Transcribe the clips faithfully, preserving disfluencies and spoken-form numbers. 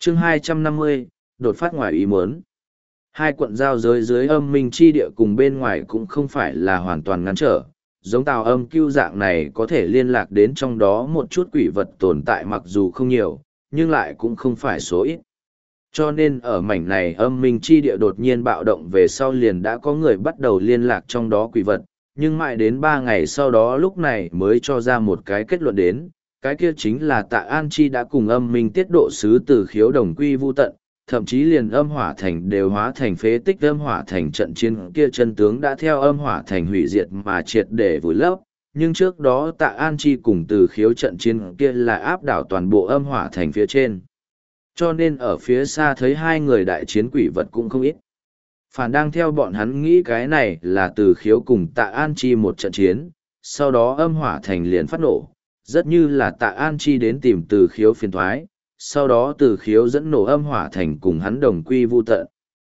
chương hai trăm năm mươi, đột phát ngoài ý muốn. Hai quận giao giới dưới âm minh chi địa cùng bên ngoài cũng không phải là hoàn toàn ngăn trở. Giống tào âm cưu dạng này có thể liên lạc đến trong đó một chút quỷ vật tồn tại mặc dù không nhiều, nhưng lại cũng không phải số ít. Cho nên ở mảnh này âm minh chi địa đột nhiên bạo động về sau liền đã có người bắt đầu liên lạc trong đó quỷ vật, nhưng mãi đến ba ngày sau đó lúc này mới cho ra một cái kết luận đến, cái kia chính là Tạ An Chi đã cùng âm minh tiết độ sứ từ khiếu đồng quy vu tận, thậm chí liền âm hỏa thành đều hóa thành phế tích. Âm hỏa thành trận chiến kia chân tướng đã theo âm hỏa thành hủy diệt mà triệt để vùi lấp, nhưng trước đó Tạ An Chi cùng từ khiếu trận chiến kia là áp đảo toàn bộ âm hỏa thành phía trên. Cho nên ở phía xa thấy hai người đại chiến quỷ vật cũng không ít. Phản đang theo bọn hắn nghĩ cái này là từ khiếu cùng Tạ An Chi một trận chiến, sau đó âm hỏa thành liền phát nổ, rất như là Tạ An Chi đến tìm từ khiếu phiền thoái, sau đó từ khiếu dẫn nổ âm hỏa thành cùng hắn đồng quy vu tận.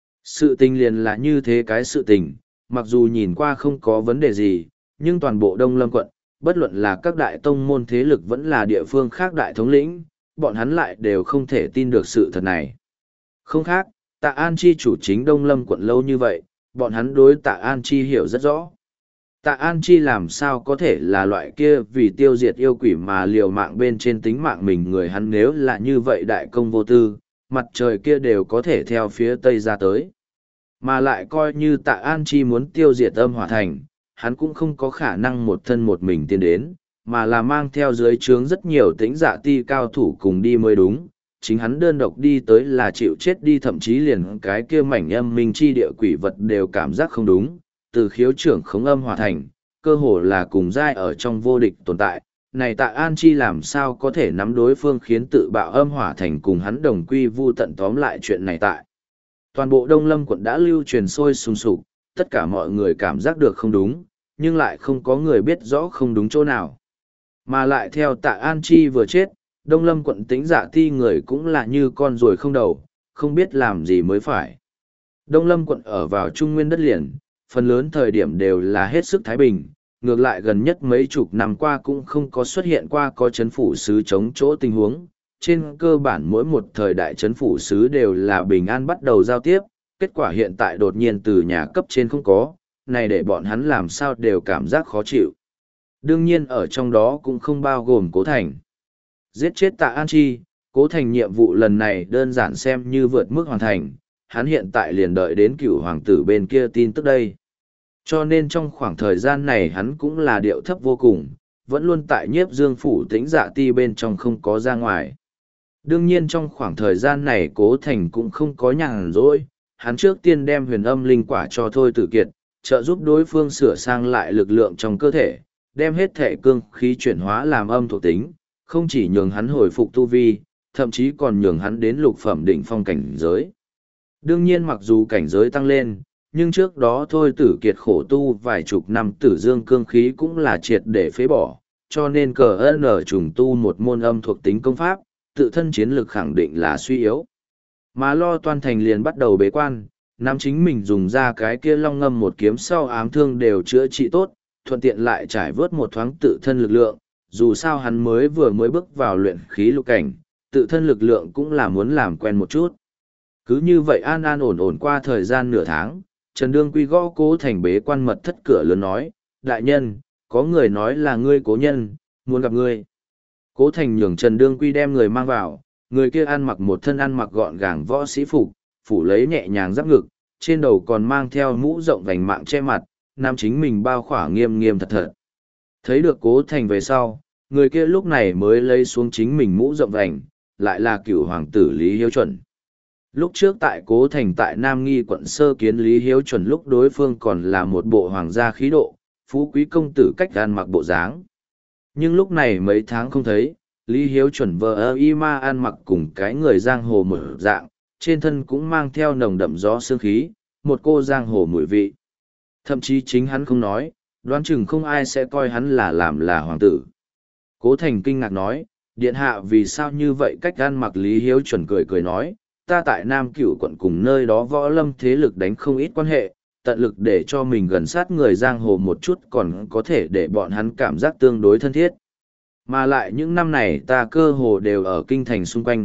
Sự tình liền là như thế cái sự tình, mặc dù nhìn qua không có vấn đề gì, nhưng toàn bộ Đông Lâm quận, bất luận là các đại tông môn thế lực vẫn là địa phương khác đại thống lĩnh, bọn hắn lại đều không thể tin được sự thật này. Không khác, Tạ An Chi chủ chính Đông Lâm quận lâu như vậy, bọn hắn đối Tạ An Chi hiểu rất rõ. Tạ An Chi làm sao có thể là loại kia vì tiêu diệt yêu quỷ mà liều mạng bên trên tính mạng mình, người hắn nếu là như vậy đại công vô tư, mặt trời kia đều có thể theo phía tây ra tới. Mà lại coi như Tạ An Chi muốn tiêu diệt âm hỏa thành, hắn cũng không có khả năng một thân một mình tiến đến, mà là mang theo dưới trướng rất nhiều tĩnh dạ ti cao thủ cùng đi mới đúng. Chính hắn đơn độc đi tới là chịu chết đi, thậm chí liền cái kia mảnh âm minh chi địa quỷ vật đều cảm giác không đúng. Từ khiếu trưởng khống âm hỏa thành, cơ hồ là cùng giai ở trong vô địch tồn tại. Này Tạ An Chi làm sao có thể nắm đối phương khiến tự bạo âm hỏa thành cùng hắn đồng quy vu tận. Tóm lại chuyện này tại toàn bộ Đông Lâm quận đã lưu truyền sôi sùng sục, tất cả mọi người cảm giác được không đúng, nhưng lại không có người biết rõ không đúng chỗ nào. Mà lại theo Tạ An Chi vừa chết, Đông Lâm quận Tĩnh Dạ ti người cũng là như con ruồi không đầu, không biết làm gì mới phải. Đông Lâm quận ở vào trung nguyên đất liền, phần lớn thời điểm đều là hết sức thái bình, ngược lại gần nhất mấy chục năm qua cũng không có xuất hiện qua có chấn phủ sứ chống chỗ tình huống. Trên cơ bản mỗi một thời đại chấn phủ sứ đều là bình an bắt đầu giao tiếp, kết quả hiện tại đột nhiên từ nhà cấp trên không có, này để bọn hắn làm sao đều cảm giác khó chịu. Đương nhiên ở trong đó cũng không bao gồm Cố Thành. Giết chết Tạ An Chi, Cố Thành nhiệm vụ lần này đơn giản xem như vượt mức hoàn thành, hắn hiện tại liền đợi đến cửu hoàng tử bên kia tin tức đây. Cho nên trong khoảng thời gian này hắn cũng là điệu thấp vô cùng, vẫn luôn tại Nhiếp Dương phủ Tĩnh Dạ ti bên trong không có ra ngoài. Đương nhiên trong khoảng thời gian này Cố Thành cũng không có nhàn rỗi, hắn trước tiên đem huyền âm linh quả cho Thôi Tử Kiệt, trợ giúp đối phương sửa sang lại lực lượng trong cơ thể, đem hết thể cương khí chuyển hóa làm âm thuộc tính, không chỉ nhường hắn hồi phục tu vi, thậm chí còn nhường hắn đến lục phẩm đỉnh phong cảnh giới. Đương nhiên mặc dù cảnh giới tăng lên, nhưng trước đó Thôi Tử Kiệt khổ tu vài chục năm tử dương cương khí cũng là triệt để phế bỏ, cho nên cờ ơn ở trùng tu một môn âm thuộc tính công pháp, tự thân chiến lực khẳng định là suy yếu. Mà Lo Toan Thành liền bắt đầu bế quan, nam chính mình dùng ra cái kia long ngâm một kiếm sau ám thương đều chữa trị tốt, thuận tiện lại trải vớt một thoáng tự thân lực lượng, dù sao hắn mới vừa mới bước vào luyện khí lục cảnh, tự thân lực lượng cũng là muốn làm quen một chút. Cứ như vậy an an ổn ổn qua thời gian nửa tháng, Trần Đương Quy gõ Cố Thành bế quan mật thất cửa lớn nói, đại nhân, có người nói là ngươi cố nhân, muốn gặp ngươi. Cố Thành nhường Trần Đương Quy đem người mang vào, người kia ăn mặc một thân ăn mặc gọn gàng võ sĩ phục, phủ lấy nhẹ nhàng giáp ngực, trên đầu còn mang theo mũ rộng vành mạng che mặt, nam chính mình bao khỏa nghiêm nghiêm thật thật. Thấy được Cố Thành về sau, người kia lúc này mới lấy xuống chính mình mũ rộng vành, lại là cửu hoàng tử Lý Hiếu Chuẩn. Lúc trước tại Cố Thành tại Nam Nghi quận sơ kiến Lý Hiếu Chuẩn lúc đối phương còn là một bộ hoàng gia khí độ, phú quý công tử cách ăn mặc bộ dáng. Nhưng lúc này mấy tháng không thấy, Lý Hiếu Chuẩn vờ ơ y ma ăn mặc cùng cái người giang hồ mở dạng, trên thân cũng mang theo nồng đậm gió sương khí, một cô giang hồ mùi vị. Thậm chí chính hắn không nói, đoán chừng không ai sẽ coi hắn là làm là hoàng tử. Cố Thành kinh ngạc nói, điện hạ vì sao như vậy? Cách ăn mặc Lý Hiếu Chuẩn cười cười nói, ta tại Nam Cửu quận cùng nơi đó võ lâm thế lực đánh không ít quan hệ, tận lực để cho mình gần sát người giang hồ một chút còn có thể để bọn hắn cảm giác tương đối thân thiết. Mà lại những năm này ta cơ hồ đều ở kinh thành xung quanh,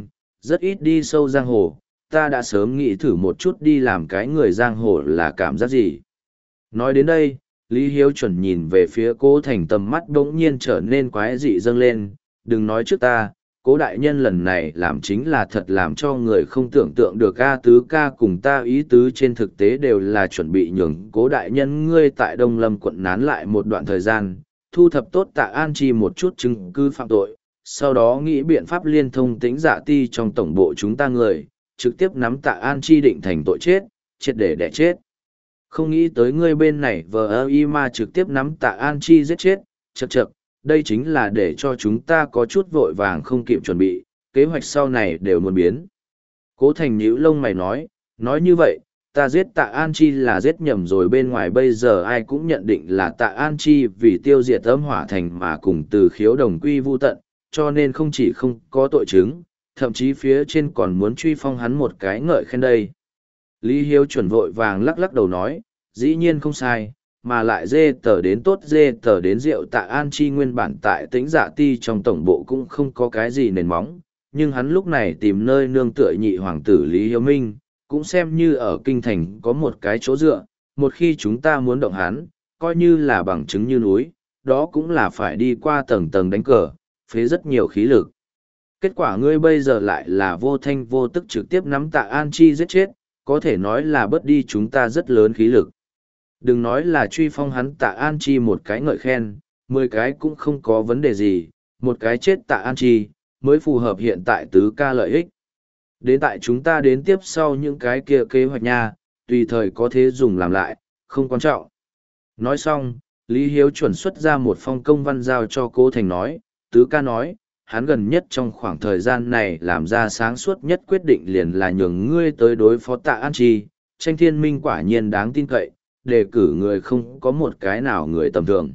rất ít đi sâu giang hồ, ta đã sớm nghĩ thử một chút đi làm cái người giang hồ là cảm giác gì. Nói đến đây, Lý Hiếu chuẩn nhìn về phía Cố Thành, tầm mắt bỗng nhiên trở nên quái dị dâng lên, đừng nói trước ta, Cố đại nhân lần này làm chính là thật làm cho người không tưởng tượng được. A Tứ ca cùng ta ý tứ trên thực tế đều là chuẩn bị nhường Cố đại nhân ngươi tại Đông Lâm quận nán lại một đoạn thời gian, thu thập tốt Tạ An Chi một chút chứng cứ phạm tội, sau đó nghĩ biện pháp liên thông Tĩnh Dạ Ti trong tổng bộ chúng ta người, trực tiếp nắm Tạ An Chi định thành tội chết, triệt để đẻ chết. Không nghĩ tới ngươi bên này vờ ơ y mà trực tiếp nắm Tạ An Chi giết chết, chậc chậc, đây chính là để cho chúng ta có chút vội vàng không kịp chuẩn bị, kế hoạch sau này đều muốn biến. Cố Thành nhíu lông mày nói, nói như vậy, ta giết Tạ An Chi là giết nhầm rồi, bên ngoài bây giờ ai cũng nhận định là Tạ An Chi vì tiêu diệt âm hỏa thành mà cùng Từ Khiếu đồng quy vu tận, cho nên không chỉ không có tội chứng, thậm chí phía trên còn muốn truy phong hắn một cái ngợi khen đây. Lý Hiếu chuẩn vội vàng lắc lắc đầu nói, dĩ nhiên không sai, mà lại dê tờ đến tốt dê tờ đến rượu. Tạ An Chi nguyên bản tại Tĩnh Dạ Ti trong tổng bộ cũng không có cái gì nền móng, nhưng hắn lúc này tìm nơi nương tựa nhị hoàng tử Lý Hiếu Minh, cũng xem như ở kinh thành có một cái chỗ dựa, một khi chúng ta muốn động hắn, coi như là bằng chứng như núi, đó cũng là phải đi qua tầng tầng đánh cờ, phế rất nhiều khí lực. Kết quả ngươi bây giờ lại là vô thanh vô tức trực tiếp nắm Tạ An Chi giết chết, có thể nói là bớt đi chúng ta rất lớn khí lực. Đừng nói là truy phong hắn Tạ An Chi một cái ngợi khen, mười cái cũng không có vấn đề gì, một cái chết Tạ An Chi, mới phù hợp hiện tại tứ ca lợi ích. Đến tại chúng ta đến tiếp sau những cái kia kế hoạch nha, tùy thời có thể dùng làm lại, không quan trọng. Nói xong, Lý Hiếu chuẩn xuất ra một phong công văn giao cho Cố Thành nói, tứ ca nói, hắn gần nhất trong khoảng thời gian này làm ra sáng suốt nhất quyết định liền là nhường ngươi tới đối phó Tạ An Chi, tranh thiên minh quả nhiên đáng tin cậy, đề cử người không có một cái nào người tầm thường.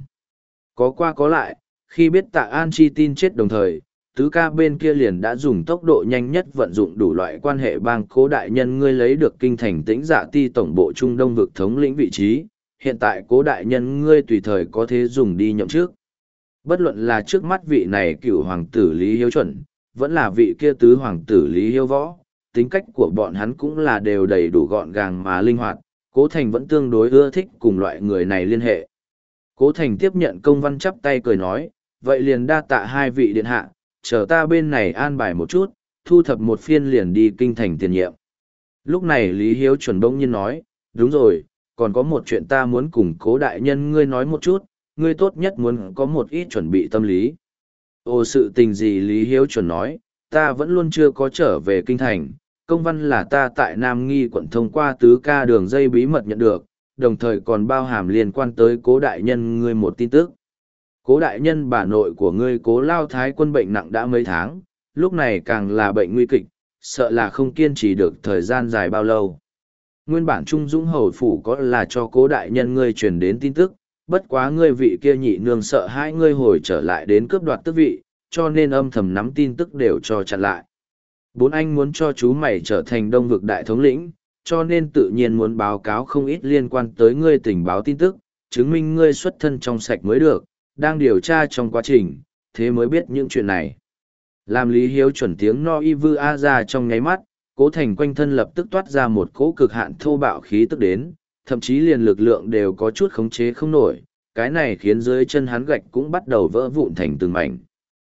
Có qua có lại, khi biết Tạ An Chi tin chết đồng thời, tứ ca bên kia liền đã dùng tốc độ nhanh nhất vận dụng đủ loại quan hệ bang Cố đại nhân ngươi lấy được kinh thành Tĩnh Dạ Ti tổng bộ Trung Đông vực thống lĩnh vị trí, hiện tại Cố đại nhân ngươi tùy thời có thể dùng đi nhậm chức. Bất luận là trước mắt vị này cựu hoàng tử Lý Hiếu chuẩn, vẫn là vị kia tứ hoàng tử Lý Hiếu võ, tính cách của bọn hắn cũng là đều đầy đủ gọn gàng mà linh hoạt, Cố Thành vẫn tương đối ưa thích cùng loại người này liên hệ. Cố Thành tiếp nhận công văn chắp tay cười nói, vậy liền đa tạ hai vị điện hạ, chờ ta bên này an bài một chút, thu thập một phiên liền đi kinh thành tiền nhiệm. Lúc này Lý Hiếu chuẩn bỗng nhiên nói, đúng rồi, còn có một chuyện ta muốn cùng Cố đại nhân ngươi nói một chút, ngươi tốt nhất muốn có một ít chuẩn bị tâm lý. Ồ, sự tình gì? Lý Hiếu chuẩn nói, ta vẫn luôn chưa có trở về kinh thành, công văn là ta tại Nam Nghi quận thông qua tứ ca đường dây bí mật nhận được, đồng thời còn bao hàm liên quan tới Cố đại nhân ngươi một tin tức. Cố đại nhân bà nội của ngươi Cố Lao Thái Quân bệnh nặng đã mấy tháng, lúc này càng là bệnh nguy kịch, sợ là không kiên trì được thời gian dài bao lâu. Nguyên bản Trung Dũng Hầu Phủ có là cho Cố đại nhân ngươi truyền đến tin tức, bất quá ngươi vị kia nhị nương sợ hai ngươi hồi trở lại đến cướp đoạt tước vị, cho nên âm thầm nắm tin tức đều cho chặn lại. Bốn anh muốn cho chú mày trở thành Đông vực đại thống lĩnh, cho nên tự nhiên muốn báo cáo không ít liên quan tới ngươi tình báo tin tức, chứng minh ngươi xuất thân trong sạch mới được, đang điều tra trong quá trình, thế mới biết những chuyện này. Làm Lý Hiếu chuẩn tiếng no y vư a ra trong nháy mắt, Cố Thành quanh thân lập tức toát ra một cỗ cực hạn thô bạo khí tức đến, thậm chí liền lực lượng đều có chút khống chế không nổi, cái này khiến dưới chân hắn gạch cũng bắt đầu vỡ vụn thành từng mảnh.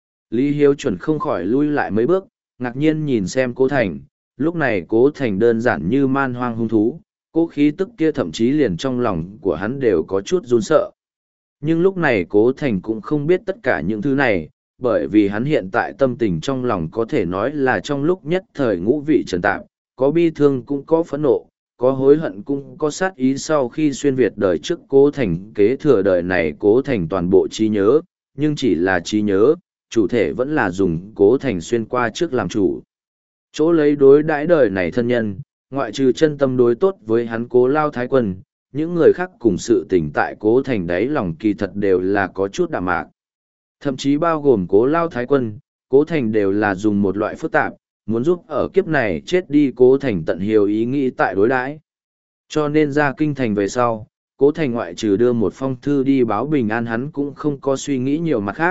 Lý Hiếu chuẩn không khỏi lui lại mấy bước, ngạc nhiên nhìn xem Cố Thành, lúc này Cố Thành đơn giản như man hoang hung thú, cố khí tức kia thậm chí liền trong lòng của hắn đều có chút run sợ. Nhưng lúc này Cố Thành cũng không biết tất cả những thứ này, bởi vì hắn hiện tại tâm tình trong lòng có thể nói là trong lúc nhất thời ngũ vị trần tạp, có bi thương cũng có phẫn nộ, có hối hận cũng có sát ý. Sau khi xuyên Việt đời trước Cố Thành kế thừa đời này Cố Thành toàn bộ trí nhớ, nhưng chỉ là trí nhớ, chủ thể vẫn là dùng Cố Thành xuyên qua trước làm chủ. Chỗ lấy đối đãi đời này thân nhân, ngoại trừ chân tâm đối tốt với hắn Cố Lao Thái Quân, những người khác cùng sự tình tại Cố Thành đáy lòng kỳ thật đều là có chút đạm mạc. Thậm chí bao gồm Cố Lao Thái Quân, Cố Thành đều là dùng một loại phức tạp, muốn giúp ở kiếp này chết đi Cố Thành tận hiếu ý nghĩ tại đối đãi. Cho nên ra kinh thành về sau, Cố Thành ngoại trừ đưa một phong thư đi báo bình an, hắn cũng không có suy nghĩ nhiều mặt khác,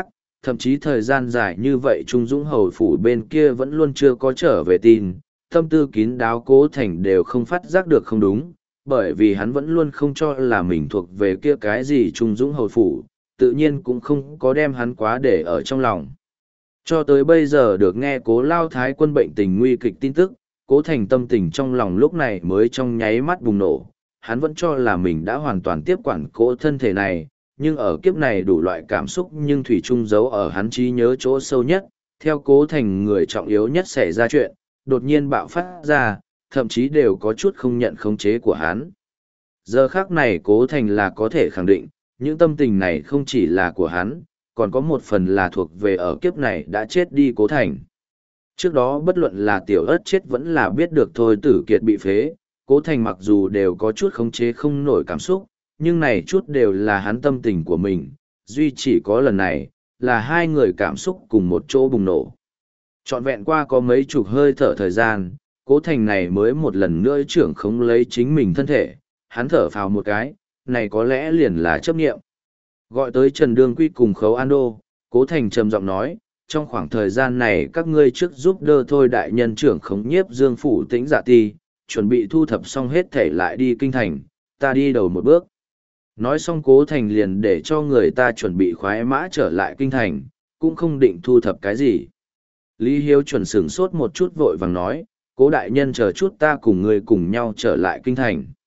thậm chí thời gian dài như vậy Trung Dũng Hầu Phủ bên kia vẫn luôn chưa có trở về tin, tâm tư kín đáo Cố Thành đều không phát giác được không đúng, bởi vì hắn vẫn luôn không cho là mình thuộc về kia cái gì Trung Dũng Hầu Phủ, tự nhiên cũng không có đem hắn quá để ở trong lòng. Cho tới bây giờ được nghe Cố Lao Thái quân bệnh tình nguy kịch tin tức, Cố Thành tâm tình trong lòng lúc này mới trong nháy mắt bùng nổ, hắn vẫn cho là mình đã hoàn toàn tiếp quản cỗ thân thể này, nhưng ở kiếp này đủ loại cảm xúc nhưng thủy chung giấu ở hắn trí nhớ chỗ sâu nhất, theo Cố Thành người trọng yếu nhất xảy ra chuyện, đột nhiên bạo phát ra, thậm chí đều có chút không nhận khống chế của hắn. Giờ khác này Cố Thành là có thể khẳng định, những tâm tình này không chỉ là của hắn, còn có một phần là thuộc về ở kiếp này đã chết đi Cố Thành. Trước đó bất luận là tiểu ớt chết vẫn là biết được thôi tử kiệt bị phế, Cố Thành mặc dù đều có chút khống chế không nổi cảm xúc, nhưng này chút đều là hắn tâm tình của mình, duy chỉ có lần này, là hai người cảm xúc cùng một chỗ bùng nổ. Trọn vẹn qua có mấy chục hơi thở thời gian, Cố Thành này mới một lần nữa trưởng khống lấy chính mình thân thể, hắn thở phào một cái, này có lẽ liền là chấp nghiệm. Gọi tới Trần Đương Quy cùng Khấu An Đô, Cố Thành trầm giọng nói, trong khoảng thời gian này các ngươi trước giúp đỡ thôi đại nhân trưởng khống nhiếp Dương Phủ Tĩnh Dạ Ti, chuẩn bị thu thập xong hết thể lại đi kinh thành, ta đi đầu một bước. Nói xong Cố Thành liền để cho người ta chuẩn bị khoái mã trở lại kinh thành, cũng không định thu thập cái gì. Lý Hiếu chuẩn sửng sốt một chút vội vàng nói, Cố đại nhân chờ chút ta cùng người cùng nhau trở lại kinh thành.